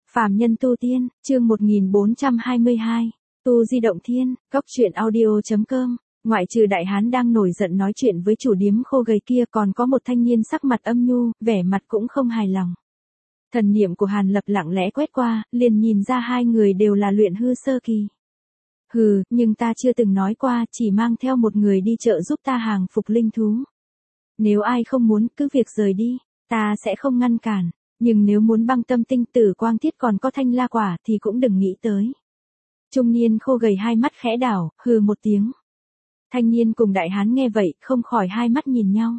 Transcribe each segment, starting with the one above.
Phàm nhân tu tiên, chương 1422, tu di động thiên, góc truyện audio.com. Ngoại trừ đại hán đang nổi giận nói chuyện với chủ điếm khô gầy kia, còn có một thanh niên sắc mặt âm nhu, vẻ mặt cũng không hài lòng. Thần niệm của Hàn Lập lặng lẽ quét qua, liền nhìn ra hai người đều là luyện hư sơ kỳ. Hừ, nhưng ta chưa từng nói qua, chỉ mang theo một người đi chợ giúp ta hàng phục linh thú. Nếu ai không muốn, cứ việc rời đi, ta sẽ không ngăn cản. Nhưng nếu muốn băng tâm tinh tử quang thiết còn có thanh la quả thì cũng đừng nghĩ tới. Trung niên khô gầy hai mắt khẽ đảo, hừ một tiếng. Thanh niên cùng đại hán nghe vậy, không khỏi hai mắt nhìn nhau.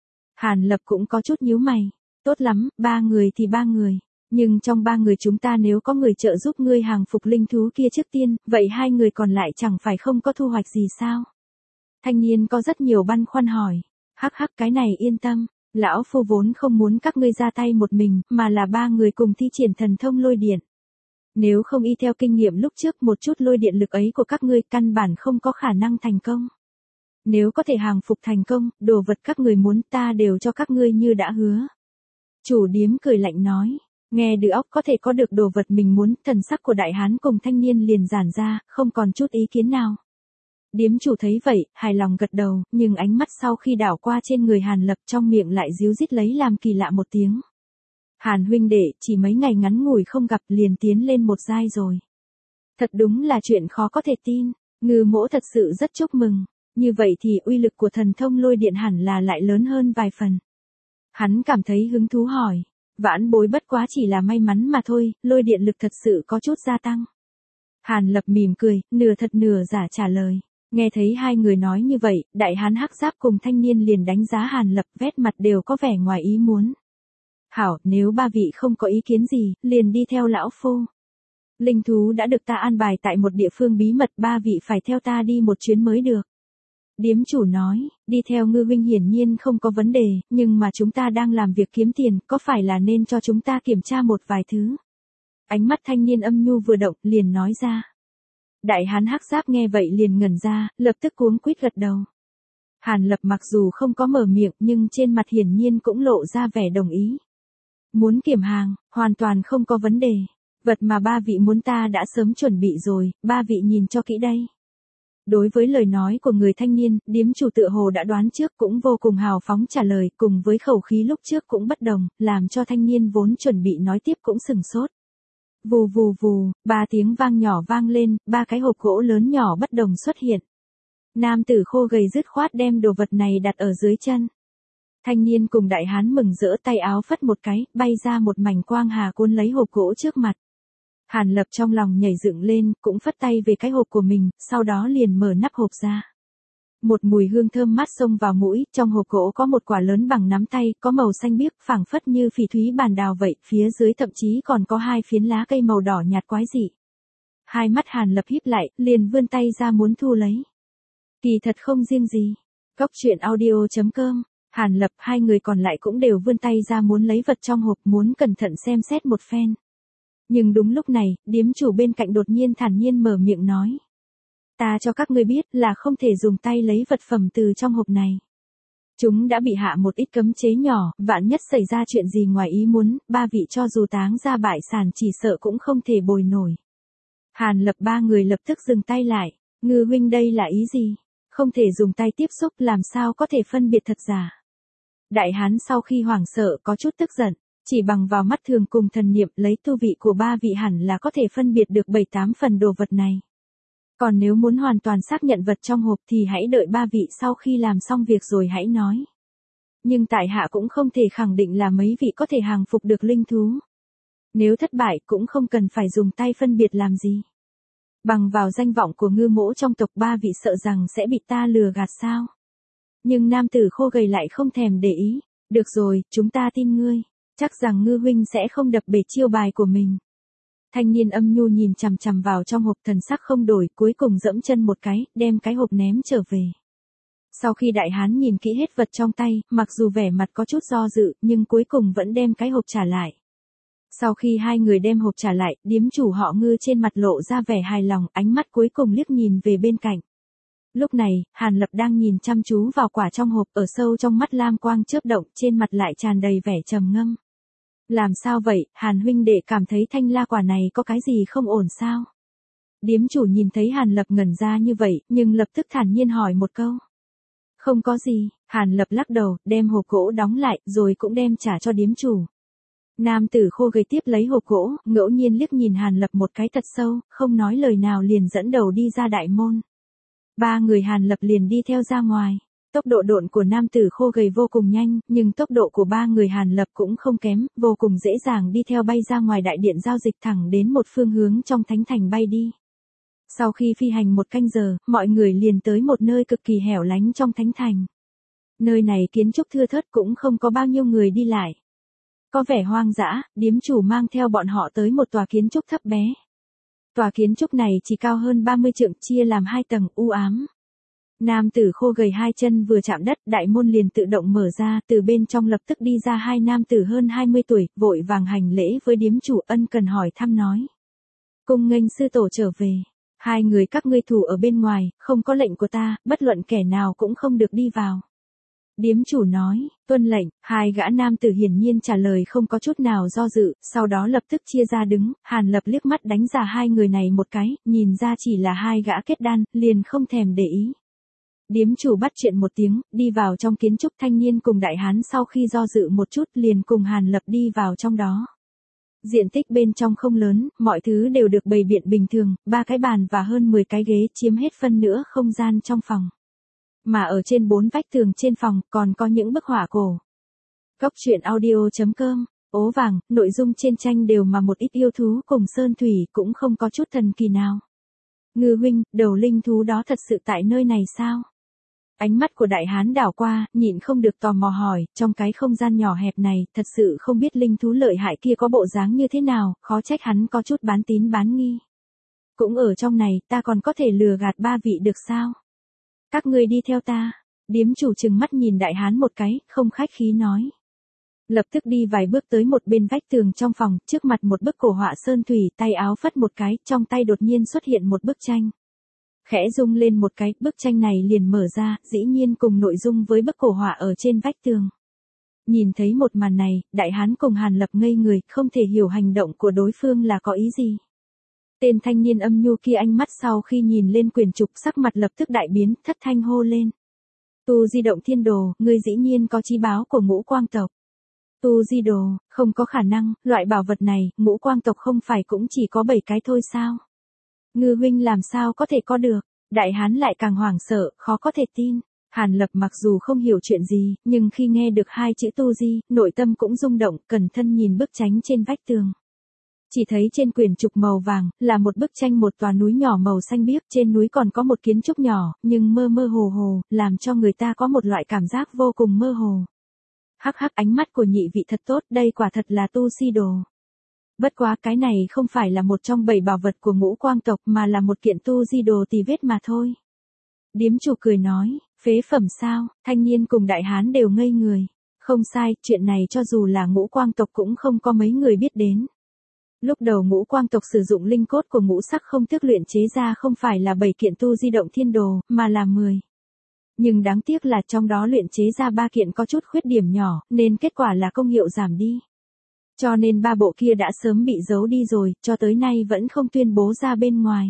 Hàn Lập cũng có chút nhíu mày. Tốt lắm, 3 người thì 3 người. Nhưng trong 3 người chúng ta nếu có người trợ giúp ngươi hàng phục linh thú kia trước tiên, vậy 2 người còn lại chẳng phải không có thu hoạch gì sao? Thanh niên có rất nhiều băn khoăn hỏi. Hắc hắc, cái này yên tâm. Lão phu vốn không muốn các ngươi ra tay một mình, mà là 3 người cùng thi triển thần thông lôi điện. Nếu không y theo kinh nghiệm lúc trước, một chút lôi điện lực ấy của các ngươi căn bản không có khả năng thành công. Nếu có thể hàng phục thành công, đồ vật các người muốn ta đều cho các ngươi như đã hứa. Chủ điếm cười lạnh nói, nghe được óc có thể có được đồ vật mình muốn, thần sắc của đại hán cùng thanh niên liền giãn ra, không còn chút ý kiến nào. Điếm chủ thấy vậy, hài lòng gật đầu, nhưng ánh mắt sau khi đảo qua trên người Hàn Lập trong miệng lại ríu rít lấy làm kỳ lạ một tiếng. Hàn huynh đệ, chỉ mấy ngày ngắn ngủi không gặp liền tiến lên một giai rồi. Thật đúng là chuyện khó có thể tin, Ngư mỗ thật sự rất chúc mừng, như vậy thì uy lực của thần thông lôi điện hẳn là lại lớn hơn vài phần. Hắn cảm thấy hứng thú hỏi, vãn bối bất quá chỉ là may mắn mà thôi, lôi điện lực thật sự có chút gia tăng. Hàn Lập mỉm cười, nửa thật nửa giả trả lời. Nghe thấy hai người nói như vậy, đại hán hắc giáp cùng thanh niên liền đánh giá Hàn Lập, vét mặt đều có vẻ ngoài ý muốn. Hảo, nếu 3 vị không có ý kiến gì, liền đi theo lão phu. Linh thú đã được ta an bài tại một địa phương bí mật, 3 vị phải theo ta đi một chuyến mới được. Điếm chủ nói, đi theo Ngư huynh hiển nhiên không có vấn đề, nhưng mà chúng ta đang làm việc kiếm tiền, có phải là nên cho chúng ta kiểm tra một vài thứ. Ánh mắt thanh niên âm nhu vừa động, liền nói ra. Đại hán hắc giáp nghe vậy liền ngẩn ra, lập tức cuống quýt gật đầu. Hàn Lập mặc dù không có mở miệng nhưng trên mặt hiển nhiên cũng lộ ra vẻ đồng ý. Muốn kiểm hàng, hoàn toàn không có vấn đề. Vật mà 3 vị muốn ta đã sớm chuẩn bị rồi, 3 vị nhìn cho kỹ đây. Đối với lời nói của người thanh niên, điếm chủ tựa hồ đã đoán trước, cũng vô cùng hào phóng trả lời, cùng với khẩu khí lúc trước cũng bất đồng, làm cho thanh niên vốn chuẩn bị nói tiếp cũng sừng sốt. Vù vù vù, 3 tiếng vang nhỏ vang lên, 3 cái hộp gỗ lớn nhỏ bất đồng xuất hiện. Nam tử khô gầy dứt khoát đem đồ vật này đặt ở dưới chân. Thanh niên cùng đại hán mừng rỡ tay áo phất một cái, bay ra một mảnh quang hà cuốn lấy hộp gỗ trước mặt. Hàn Lập trong lòng nhảy dựng lên, cũng phất tay về cái hộp của mình, sau đó liền mở nắp hộp ra. Một mùi hương thơm mát xông vào mũi, trong hộp gỗ có một quả lớn bằng nắm tay, có màu xanh biếc, phảng phất như phỉ thúy bản đào vậy, phía dưới thậm chí còn có 2 phiến lá cây màu đỏ nhạt quái dị. Hai mắt Hàn Lập híp lại, liền vươn tay ra muốn thu lấy. Kỳ thật không riêng gì. Góc truyện audio.com, Hàn Lập, 2 người còn lại cũng đều vươn tay ra muốn lấy vật trong hộp, muốn cẩn thận xem xét một phen. Nhưng đúng lúc này, điếm chủ bên cạnh đột nhiên thản nhiên mở miệng nói. Ta cho các ngươi biết là không thể dùng tay lấy vật phẩm từ trong hộp này. Chúng đã bị hạ một ít cấm chế nhỏ, vạn nhất xảy ra chuyện gì ngoài ý muốn, 3 vị cho dù táng ra bại sản chỉ sợ cũng không thể bồi nổi. Hàn Lập 3 người lập tức dừng tay lại. Ngư huynh đây là ý gì? Không thể dùng tay tiếp xúc, làm sao có thể phân biệt thật giả? Đại hán sau khi hoảng sợ có chút tức giận. Chỉ bằng vào mắt thường cùng thần niệm lấy tu vị của 3 vị hẳn là có thể phân biệt được 7-8 phần đồ vật này. Còn nếu muốn hoàn toàn xác nhận vật trong hộp thì hãy đợi 3 vị sau khi làm xong việc rồi hãy nói. Nhưng tại hạ cũng không thể khẳng định là mấy vị có thể hàng phục được linh thú. Nếu thất bại cũng không cần phải dùng tay phân biệt làm gì. Bằng vào danh vọng của Ngư mỗ trong tộc, 3 vị sợ rằng sẽ bị ta lừa gạt sao. Nhưng nam tử khô gầy lại không thèm để ý. Được rồi, chúng ta tin ngươi. Chắc rằng Ngư huynh sẽ không đập bể chiêu bài của mình. Thanh niên âm nhu nhìn chằm chằm vào trong hộp, thần sắc không đổi, cuối cùng dẫm chân một cái, đem cái hộp ném trở về. Sau khi đại hán nhìn kỹ hết vật trong tay, mặc dù vẻ mặt có chút do dự, nhưng cuối cùng vẫn đem cái hộp trả lại. Sau khi 2 người đem hộp trả lại, điếm chủ họ Ngư trên mặt lộ ra vẻ hài lòng, ánh mắt cuối cùng liếc nhìn về bên cạnh. Lúc này, Hàn Lập đang nhìn chăm chú vào quả trong hộp, ở sâu trong mắt lam quang chớp động, trên mặt lại tràn đầy vẻ trầm ngâm. Làm sao vậy, Hàn huynh đệ cảm thấy thanh la quả này có cái gì không ổn sao? Điếm chủ nhìn thấy Hàn Lập ngẩn ra như vậy, nhưng lập tức thản nhiên hỏi một câu. Không có gì, Hàn Lập lắc đầu, đem hộp gỗ đóng lại, rồi cũng đem trả cho điếm chủ. Nam tử khô gầy tiếp lấy hộp gỗ, ngẫu nhiên liếc nhìn Hàn Lập một cái thật sâu, không nói lời nào liền dẫn đầu đi ra đại môn. Ba người Hàn Lập liền đi theo ra ngoài. Tốc độ độn của nam tử khô gầy vô cùng nhanh, nhưng tốc độ của ba người Hàn Lập cũng không kém, vô cùng dễ dàng đi theo bay ra ngoài đại điện giao dịch thẳng đến một phương hướng trong thánh thành bay đi. Sau khi phi hành một canh giờ, mọi người liền tới một nơi cực kỳ hẻo lánh trong thánh thành. Nơi này kiến trúc thưa thớt cũng không có bao nhiêu người đi lại. Có vẻ hoang dã, điếm chủ mang theo bọn họ tới một tòa kiến trúc thấp bé. Tòa kiến trúc này chỉ cao hơn 30 trượng, chia làm 2 tầng, u ám. Nam tử khô gầy hai chân vừa chạm đất, đại môn liền tự động mở ra, từ bên trong lập tức đi ra hai nam tử hơn 20 tuổi, vội vàng hành lễ với điếm chủ, ân cần hỏi thăm nói. Cung nghênh sư tổ trở về. Hai người các ngươi thủ ở bên ngoài, không có lệnh của ta, bất luận kẻ nào cũng không được đi vào. Điếm chủ nói, tuân lệnh, hai gã nam tử hiển nhiên trả lời không có chút nào do dự, sau đó lập tức chia ra đứng, Hàn Lập liếc mắt đánh ra hai người này một cái, nhìn ra chỉ là hai gã kết đan, liền không thèm để ý. Điếm chủ bắt chuyện một tiếng, đi vào trong kiến trúc, thanh niên cùng đại hán sau khi do dự một chút liền cùng Hàn Lập đi vào trong đó. Diện tích bên trong không lớn, mọi thứ đều được bày biện bình thường, 3 cái bàn và hơn 10 cái ghế chiếm hết phân nửa không gian trong phòng. Mà ở trên 4 vách tường trên phòng còn có những bức họa cổ. Góc truyện audio.com, ố vàng, nội dung trên tranh đều mà một ít yêu thú cùng sơn thủy, cũng không có chút thần kỳ nào. Ngư huynh, đầu linh thú đó thật sự tại nơi này sao? Ánh mắt của đại hán đảo qua, nhịn không được tò mò hỏi, trong cái không gian nhỏ hẹp này, thật sự không biết linh thú lợi hại kia có bộ dáng như thế nào, khó trách hắn có chút bán tín bán nghi. Cũng ở trong này, ta còn có thể lừa gạt ba vị được sao? Các ngươi đi theo ta. Điếm chủ trừng mắt nhìn đại hán một cái, không khách khí nói. Lập tức đi vài bước tới một bên vách tường trong phòng, trước mặt một bức cổ họa sơn thủy, tay áo phất một cái, trong tay đột nhiên xuất hiện một bức tranh. Khẽ rung lên một cái, bức tranh này liền mở ra, dĩ nhiên cùng nội dung với bức cổ họa ở trên vách tường. Nhìn thấy một màn này, đại hán cùng Hàn Lập ngây người, không thể hiểu hành động của đối phương là có ý gì. Tên thanh niên âm nhu kia ánh mắt sau khi nhìn lên quyển trục, sắc mặt lập tức đại biến, thất thanh hô lên. Tu Di Động Thiên Đồ, ngươi dĩ nhiên có chí báo của Ngũ Quang tộc. Tu Di Đồ, không có khả năng, loại bảo vật này, Ngũ Quang tộc không phải cũng chỉ có 7 cái thôi sao? Ngư huynh làm sao có thể có được? Đại hán lại càng hoảng sợ, khó có thể tin. Hàn Lập mặc dù không hiểu chuyện gì, nhưng khi nghe được hai chữ Tu Di, nội tâm cũng rung động, cẩn thân nhìn bức tranh trên vách tường. Chỉ thấy trên quyển trục màu vàng, là một bức tranh một tòa núi nhỏ màu xanh biếc, trên núi còn có một kiến trúc nhỏ, nhưng mơ mơ hồ hồ, làm cho người ta có một loại cảm giác vô cùng mơ hồ. Hắc hắc, ánh mắt của nhị vị thật tốt, đây quả thật là Tu Si Đồ. Bất quá cái này không phải là một trong 7 bảo vật của Ngũ Quang tộc mà là một kiện Tu Di Đồ tì vết mà thôi. Điếm chủ cười nói, phế phẩm sao, thanh niên cùng đại hán đều ngây người. Không sai, chuyện này cho dù là Ngũ Quang tộc cũng không có mấy người biết đến. Lúc đầu Ngũ Quang tộc sử dụng linh cốt của ngũ sắc không thức luyện chế ra không phải là 7 kiện Tu Di Động Thiên Đồ, mà là 10. Nhưng đáng tiếc là trong đó luyện chế ra 3 kiện có chút khuyết điểm nhỏ, nên kết quả là công hiệu giảm đi. Cho nên 3 bộ kia đã sớm bị giấu đi rồi, cho tới nay vẫn không tuyên bố ra bên ngoài.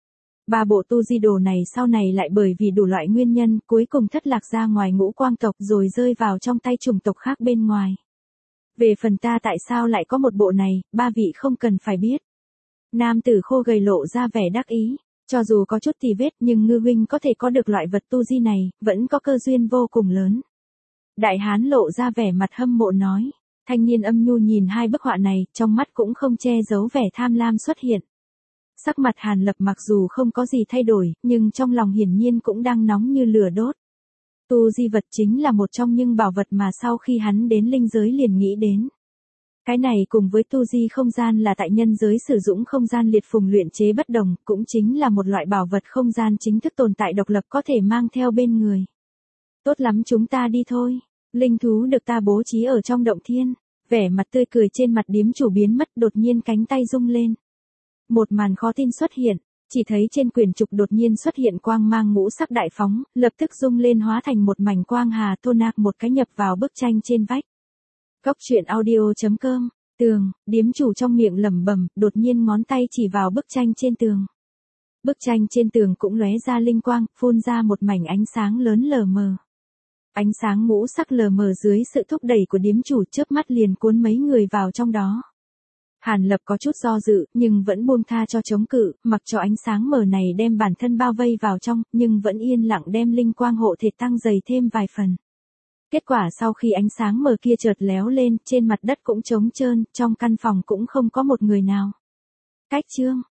3 bộ Tu Di Đồ này sau này lại bởi vì đủ loại nguyên nhân, cuối cùng thất lạc ra ngoài Ngũ Quang tộc rồi rơi vào trong tay chủng tộc khác bên ngoài. Về phần ta tại sao lại có một bộ này, ba vị không cần phải biết. Nam tử khô gầy lộ ra vẻ đắc ý, cho dù có chút tì vết nhưng ngư huynh có thể có được loại vật tu di này, vẫn có cơ duyên vô cùng lớn. Đại hán lộ ra vẻ mặt hâm mộ nói, thanh niên âm nhu nhìn hai bức họa này, trong mắt cũng không che giấu vẻ tham lam xuất hiện. Sắc mặt Hàn Lập mặc dù không có gì thay đổi, nhưng trong lòng hiển nhiên cũng đang nóng như lửa đốt. Tu di vật chính là một trong những bảo vật mà sau khi hắn đến linh giới liền nghĩ đến. Cái này cùng với tu di không gian là tại nhân giới sử dụng không gian liệt phùng luyện chế bất đồng, cũng chính là một loại bảo vật không gian chính thức tồn tại độc lập có thể mang theo bên người. Tốt lắm, chúng ta đi thôi. Linh thú được ta bố trí ở trong động thiên. Vẻ mặt tươi cười trên mặt điếm chủ biến mất, đột nhiên cánh tay rung lên. Một màn khó tin xuất hiện. Chỉ thấy trên quyển trục đột nhiên xuất hiện quang mang ngũ sắc đại phóng, lập tức rung lên hóa thành một mảnh quang hà thô nạc một cái nhập vào bức tranh trên vách. Góc truyện audio.com Tường, điếm chủ trong miệng lẩm bẩm, đột nhiên ngón tay chỉ vào bức tranh trên tường. Bức tranh trên tường cũng lóe ra linh quang, phun ra một mảnh ánh sáng lớn lờ mờ. Ánh sáng ngũ sắc lờ mờ dưới sự thúc đẩy của điếm chủ chớp mắt liền cuốn mấy người vào trong đó. Hàn Lập có chút do dự, nhưng vẫn buông tha cho chống cự, mặc cho ánh sáng mờ này đem bản thân bao vây vào trong, nhưng vẫn yên lặng đem linh quang hộ thể tăng dày thêm vài phần. Kết quả sau khi ánh sáng mờ kia chợt léo lên, trên mặt đất cũng trống trơn, trong căn phòng cũng không có một người nào. Cách chương